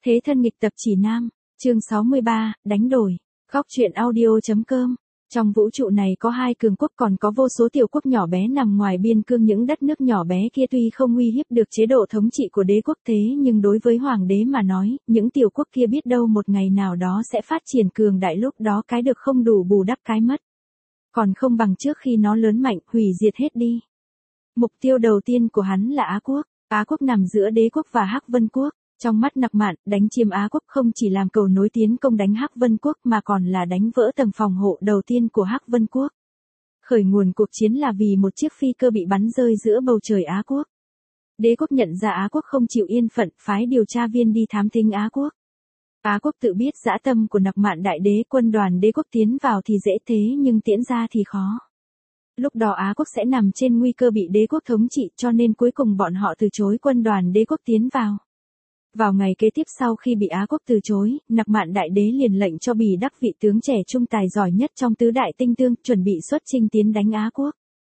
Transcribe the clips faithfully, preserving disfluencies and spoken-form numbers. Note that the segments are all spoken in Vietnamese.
Thế thân nghịch tập chỉ nam, chương sáu mươi ba, đánh đổi. Góc truyện audio.com. Trong vũ trụ này có hai cường quốc, còn có vô số tiểu quốc nhỏ bé nằm ngoài biên cương. Những đất nước nhỏ bé kia tuy không uy hiếp được chế độ thống trị của đế quốc, thế nhưng đối với hoàng đế mà nói, những tiểu quốc kia biết đâu một ngày nào đó sẽ phát triển cường đại, lúc đó cái được không đủ bù đắp cái mất. Còn không bằng trước khi nó lớn mạnh, hủy diệt hết đi. Mục tiêu đầu tiên của hắn là Á quốc. Á quốc nằm giữa đế quốc và Hắc Vân quốc. Trong mắt Nặc Mạn, đánh chiếm Á quốc không chỉ làm cầu nối tiến công đánh Hắc Vân quốc mà còn là đánh vỡ tầng phòng hộ đầu tiên của Hắc Vân quốc. Khởi nguồn cuộc chiến là vì một chiếc phi cơ bị bắn rơi giữa bầu trời Á quốc. Đế quốc nhận ra Á quốc không chịu yên phận, phái điều tra viên đi thám thính Á quốc. Á quốc tự biết dã tâm của Nặc Mạn đại đế, quân đoàn đế quốc tiến vào thì dễ thế nhưng tiễn ra thì khó. Lúc đó Á quốc sẽ nằm trên nguy cơ bị đế quốc thống trị, cho nên cuối cùng bọn họ từ chối quân đoàn đế quốc tiến vào. Vào ngày kế tiếp sau khi bị Á quốc từ chối, Nặc Mạn đại đế liền lệnh cho Bì Đắc, vị tướng trẻ trung tài giỏi nhất trong tứ đại tinh tương, chuẩn bị xuất chinh tiến đánh Á quốc.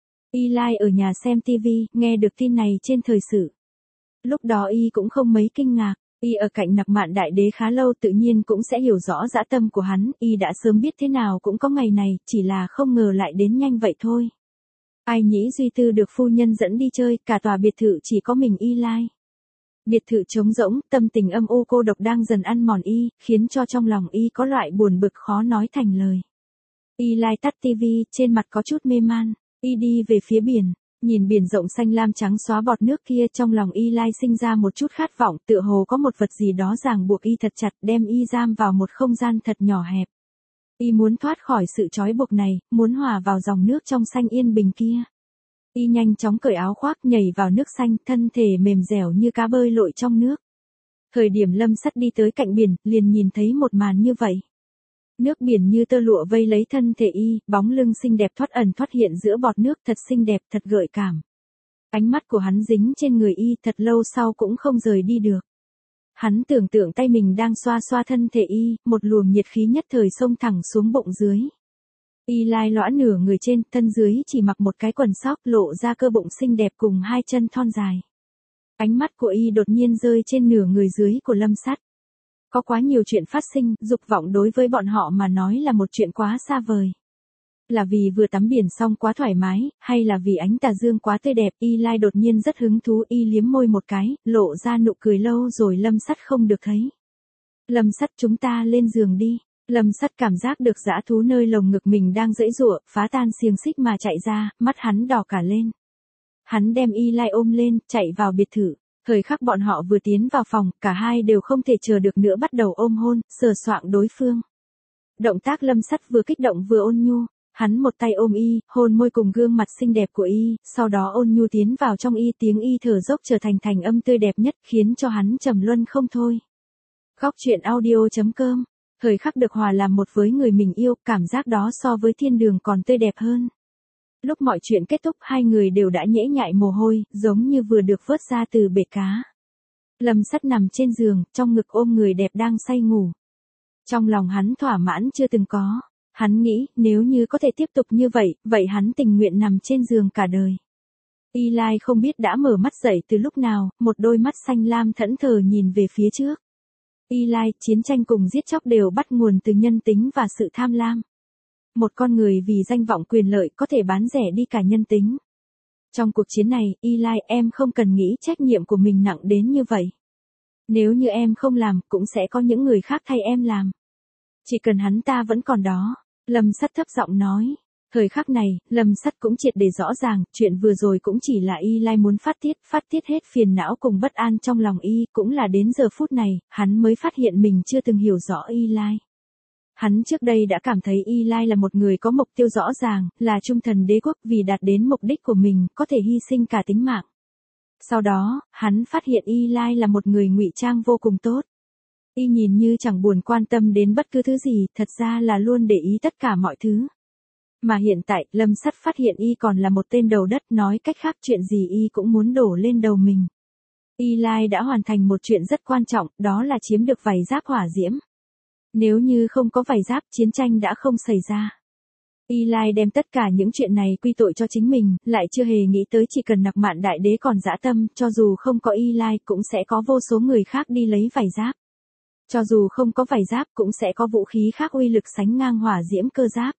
Y Lai ở nhà xem tivi, nghe được tin này trên thời sự. Lúc đó y cũng không mấy kinh ngạc, y ở cạnh Nặc Mạn đại đế khá lâu, tự nhiên cũng sẽ hiểu rõ dã tâm của hắn. Y đã sớm biết thế nào cũng có ngày này, chỉ là không ngờ lại đến nhanh vậy thôi. Ai nhĩ Duy Tư được phu nhân dẫn đi chơi, cả tòa biệt thự chỉ có mình Y Lai. Biệt thự trống rỗng, tâm tình âm u cô độc đang dần ăn mòn y, khiến cho trong lòng y có loại buồn bực khó nói thành lời. Y Lai tắt tivi, trên mặt có chút mê man. Y đi về phía biển, nhìn biển rộng xanh lam trắng xóa bọt nước kia, trong lòng Y Lai sinh ra một chút khát vọng, tựa hồ có một vật gì đó ràng buộc y thật chặt, đem y giam vào một không gian thật nhỏ hẹp. Y muốn thoát khỏi sự trói buộc này, muốn hòa vào dòng nước trong xanh yên bình kia. Y nhanh chóng cởi áo khoác, nhảy vào nước xanh, thân thể mềm dẻo như cá bơi lội trong nước. Thời điểm Lâm Sắt đi tới cạnh biển, liền nhìn thấy một màn như vậy. Nước biển như tơ lụa vây lấy thân thể y, bóng lưng xinh đẹp thoát ẩn thoát hiện giữa bọt nước, thật xinh đẹp, thật gợi cảm. Ánh mắt của hắn dính trên người y, thật lâu sau cũng không rời đi được. Hắn tưởng tượng tay mình đang xoa xoa thân thể y, một luồng nhiệt khí nhất thời xông thẳng xuống bụng dưới. Y Lai lõa nửa người trên, thân dưới chỉ mặc một cái quần sóc, lộ ra cơ bụng xinh đẹp cùng hai chân thon dài. Ánh mắt của y đột nhiên rơi trên nửa người dưới của Lâm Sắt. Có quá nhiều chuyện phát sinh, dục vọng đối với bọn họ mà nói là một chuyện quá xa vời. Là vì vừa tắm biển xong quá thoải mái, hay là vì ánh tà dương quá tươi đẹp, Y Lai đột nhiên rất hứng thú, y liếm môi một cái, lộ ra nụ cười lâu rồi Lâm Sắt không được thấy. Lâm Sắt, chúng ta lên giường đi. Lâm Sắt cảm giác được dã thú nơi lồng ngực mình đang giãy giụa, phá tan xiềng xích mà chạy ra, mắt hắn đỏ cả lên. Hắn đem Y Lai ôm lên, chạy vào biệt thự. Thời khắc bọn họ vừa tiến vào phòng, cả hai đều không thể chờ được nữa, bắt đầu ôm hôn, sờ soạng đối phương. Động tác Lâm Sắt vừa kích động vừa ôn nhu, hắn một tay ôm y, hôn môi cùng gương mặt xinh đẹp của y, sau đó ôn nhu tiến vào trong y, tiếng y thở dốc trở thành thành âm tươi đẹp nhất, khiến cho hắn trầm luân không thôi. Góc truyện audio.com. Thời khắc được hòa làm một với người mình yêu, cảm giác đó so với thiên đường còn tươi đẹp hơn. Lúc mọi chuyện kết thúc, hai người đều đã nhễ nhại mồ hôi, giống như vừa được vớt ra từ bể cá. Lâm Sắt nằm trên giường, trong ngực ôm người đẹp đang say ngủ. Trong lòng hắn thỏa mãn chưa từng có. Hắn nghĩ, nếu như có thể tiếp tục như vậy, vậy hắn tình nguyện nằm trên giường cả đời. Y Lai không biết đã mở mắt dậy từ lúc nào, một đôi mắt xanh lam thẫn thờ nhìn về phía trước. Y Lai, chiến tranh cùng giết chóc đều bắt nguồn từ nhân tính và sự tham lam. Một con người vì danh vọng quyền lợi có thể bán rẻ đi cả nhân tính. Trong cuộc chiến này, Y Lai, em không cần nghĩ trách nhiệm của mình nặng đến như vậy. Nếu như em không làm, cũng sẽ có những người khác thay em làm. Chỉ cần hắn ta vẫn còn đó. Lâm Sắt thấp giọng nói. Thời khắc này, Lâm Sắt cũng triệt để rõ ràng, chuyện vừa rồi cũng chỉ là Y Lai muốn phát tiết, phát tiết hết phiền não cùng bất an trong lòng y, cũng là đến giờ phút này, hắn mới phát hiện mình chưa từng hiểu rõ Y Lai. Hắn trước đây đã cảm thấy Y Lai là một người có mục tiêu rõ ràng, là trung thần đế quốc, vì đạt đến mục đích của mình, có thể hy sinh cả tính mạng. Sau đó, hắn phát hiện Y Lai là một người ngụy trang vô cùng tốt. Y nhìn như chẳng buồn quan tâm đến bất cứ thứ gì, thật ra là luôn để ý tất cả mọi thứ. Mà hiện tại, Lâm Sắt phát hiện y còn là một tên đầu đất, nói cách khác chuyện gì y cũng muốn đổ lên đầu mình. Y Lai đã hoàn thành một chuyện rất quan trọng, đó là chiếm được vảy giáp hỏa diễm. Nếu như không có vảy giáp, chiến tranh đã không xảy ra. Y Lai đem tất cả những chuyện này quy tội cho chính mình, lại chưa hề nghĩ tới chỉ cần Nặc Mạn đại đế còn dã tâm, cho dù không có Y Lai cũng sẽ có vô số người khác đi lấy vảy giáp. Cho dù không có vảy giáp cũng sẽ có vũ khí khác uy lực sánh ngang hỏa diễm cơ giáp.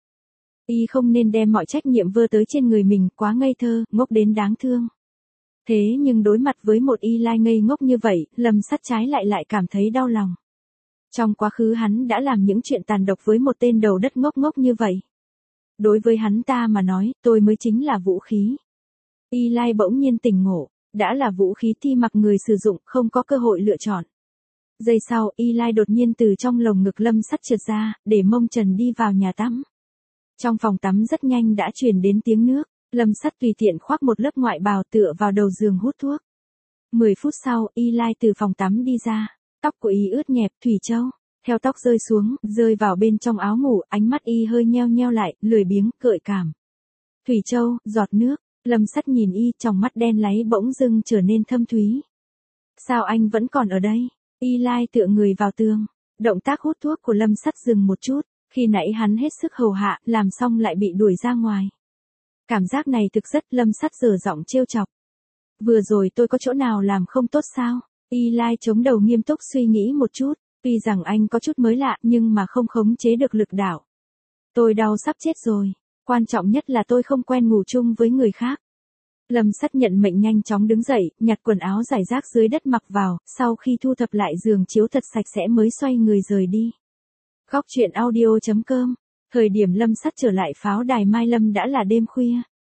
Y không nên đem mọi trách nhiệm vơ tới trên người mình, quá ngây thơ, ngốc đến đáng thương. Thế nhưng đối mặt với một Y Lai ngây ngốc như vậy, Lâm Sắt trái lại lại cảm thấy đau lòng. Trong quá khứ hắn đã làm những chuyện tàn độc với một tên đầu đất ngốc ngốc như vậy. Đối với hắn ta mà nói, tôi mới chính là vũ khí. Y Lai bỗng nhiên tỉnh ngộ, đã là vũ khí thì mặc người sử dụng, không có cơ hội lựa chọn. Giây sau, Y Lai đột nhiên từ trong lồng ngực Lâm Sắt trượt ra, để mông trần đi vào nhà tắm. Trong phòng tắm rất nhanh đã truyền đến tiếng nước, Lâm Sắt tùy tiện khoác một lớp ngoại bào tựa vào đầu giường hút thuốc. Mười phút sau, Y Lai từ phòng tắm đi ra, tóc của Y ướt nhẹp, Thủy Châu, theo tóc rơi xuống, rơi vào bên trong áo ngủ, ánh mắt Y hơi nheo nheo lại, lười biếng, gợi cảm. Thủy Châu, giọt nước, Lâm Sắt nhìn Y, trong mắt đen láy bỗng dưng trở nên thâm thúy. Sao anh vẫn còn ở đây? Y Lai tựa người vào tường, động tác hút thuốc của Lâm Sắt dừng một chút, khi nãy hắn hết sức hầu hạ, làm xong lại bị đuổi ra ngoài. Cảm giác này thực rất, Lâm Sắt giở giọng trêu chọc. Vừa rồi tôi có chỗ nào làm không tốt sao? Y Lai chống đầu nghiêm túc suy nghĩ một chút, tuy rằng anh có chút mới lạ nhưng mà không khống chế được lực đạo. Tôi đau sắp chết rồi, quan trọng nhất là tôi không quen ngủ chung với người khác. Lâm Sắt nhận mệnh nhanh chóng đứng dậy, nhặt quần áo rải rác dưới đất mặc vào, sau khi thu thập lại giường chiếu thật sạch sẽ mới xoay người rời đi. Góc truyện audio chấm com. Thời điểm Lâm Sắt trở lại pháo đài Mai Lâm đã là đêm khuya.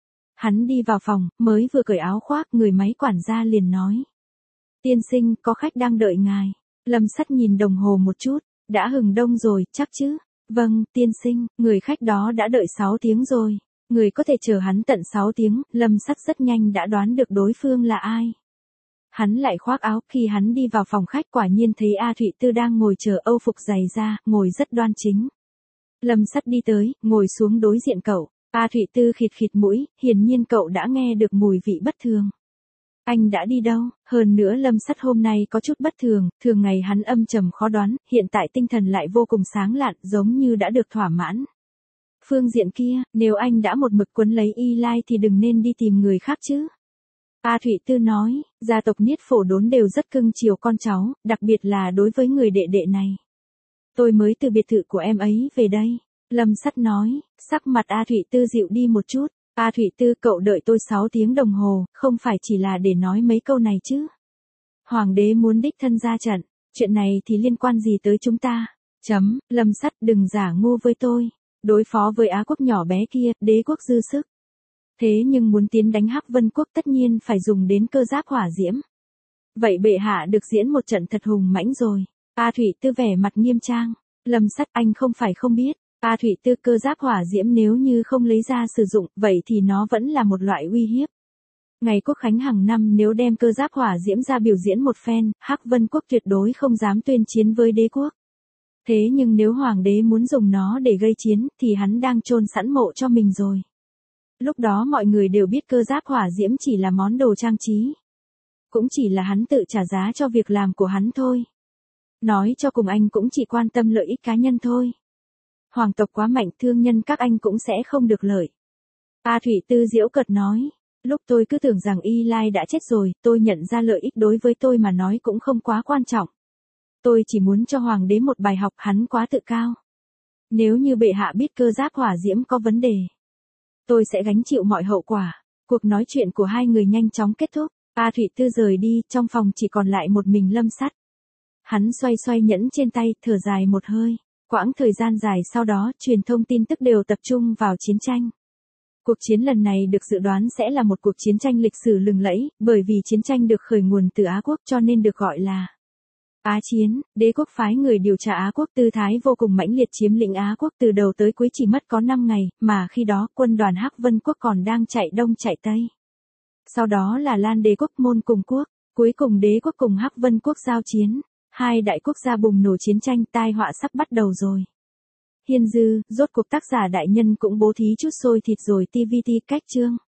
Hắn đi vào phòng, mới vừa cởi áo khoác, người máy quản gia liền nói. Tiên sinh, có khách đang đợi ngài. Lâm Sắt nhìn đồng hồ một chút, đã hừng đông rồi, chắc chứ? Vâng, tiên sinh, người khách đó đã đợi sáu tiếng rồi. Người có thể chờ hắn tận sáu tiếng, Lâm Sắt rất nhanh đã đoán được đối phương là ai. Hắn lại khoác áo, khi hắn đi vào phòng khách quả nhiên thấy A Thụy Tư đang ngồi chờ, âu phục dày da, ngồi rất đoan chính. Lâm Sắt đi tới, ngồi xuống đối diện cậu. A Thụy Tư khịt khịt mũi, hiển nhiên cậu đã nghe được mùi vị bất thường. Anh đã đi đâu? Hơn nữa Lâm Sắt hôm nay có chút bất thường, thường ngày hắn âm trầm khó đoán, hiện tại tinh thần lại vô cùng sáng lạn, giống như đã được thỏa mãn. Phương diện kia, nếu anh đã một mực quấn lấy Y Lai thì đừng nên đi tìm người khác chứ. A Thụy Tư nói, gia tộc Niết Phổ Đốn đều rất cưng chiều con cháu, đặc biệt là đối với người đệ đệ này. Tôi mới từ biệt thự của em ấy về đây. Lâm Sắt nói, sắc mặt A Thụy Tư dịu đi một chút. A Thụy Tư, cậu đợi tôi sáu tiếng đồng hồ, không phải chỉ là để nói mấy câu này chứ. Hoàng đế muốn đích thân ra trận, chuyện này thì liên quan gì tới chúng ta? Chấm, Lâm Sắt, đừng giả ngu với tôi. Đối phó với Á quốc nhỏ bé kia, đế quốc dư sức. Thế nhưng muốn tiến đánh Hắc Vân quốc tất nhiên phải dùng đến cơ giáp hỏa diễm. Vậy bệ hạ được diễn một trận thật hùng mãnh rồi. A Thụy Tư vẻ mặt nghiêm trang. Lâm Sắt, anh không phải không biết. A Thụy Tư, cơ giáp hỏa diễm nếu như không lấy ra sử dụng, vậy thì nó vẫn là một loại uy hiếp. Ngày quốc khánh hàng năm nếu đem cơ giáp hỏa diễm ra biểu diễn một phen, Hắc Vân quốc tuyệt đối không dám tuyên chiến với đế quốc. Thế nhưng nếu hoàng đế muốn dùng nó để gây chiến, thì hắn đang chôn sẵn mộ cho mình rồi. Lúc đó mọi người đều biết cơ giáp hỏa diễm chỉ là món đồ trang trí. Cũng chỉ là hắn tự trả giá cho việc làm của hắn thôi. Nói cho cùng anh cũng chỉ quan tâm lợi ích cá nhân thôi. Hoàng tộc quá mạnh, thương nhân các anh cũng sẽ không được lợi. A Thụy Tư giễu cợt nói, lúc tôi cứ tưởng rằng Y Lai đã chết rồi, tôi nhận ra lợi ích đối với tôi mà nói cũng không quá quan trọng. Tôi chỉ muốn cho hoàng đế một bài học, hắn quá tự cao. Nếu như bệ hạ biết cơ giáp hỏa diễm có vấn đề, tôi sẽ gánh chịu mọi hậu quả. Cuộc nói chuyện của hai người nhanh chóng kết thúc. A Thụy Tư rời đi, trong phòng chỉ còn lại một mình Lâm Sắt. Hắn xoay xoay nhẫn trên tay, thở dài một hơi. Quãng thời gian dài sau đó, truyền thông tin tức đều tập trung vào chiến tranh. Cuộc chiến lần này được dự đoán sẽ là một cuộc chiến tranh lịch sử lừng lẫy, bởi vì chiến tranh được khởi nguồn từ Á quốc cho nên được gọi là Á chiến. Đế quốc phái người điều tra Á quốc, tư thái vô cùng mãnh liệt chiếm lĩnh Á quốc từ đầu tới cuối chỉ mất có năm ngày, mà khi đó quân đoàn Hắc Vân quốc còn đang chạy đông chạy tây. Sau đó là Lan đế quốc, Môn cùng quốc, cuối cùng đế quốc cùng Hắc Vân quốc giao chiến. Hai đại quốc gia bùng nổ chiến tranh, tai họa sắp bắt đầu rồi. Hiên dư, rốt cuộc tác giả đại nhân cũng bố thí chút xôi thịt rồi, tê vê tê cách chương.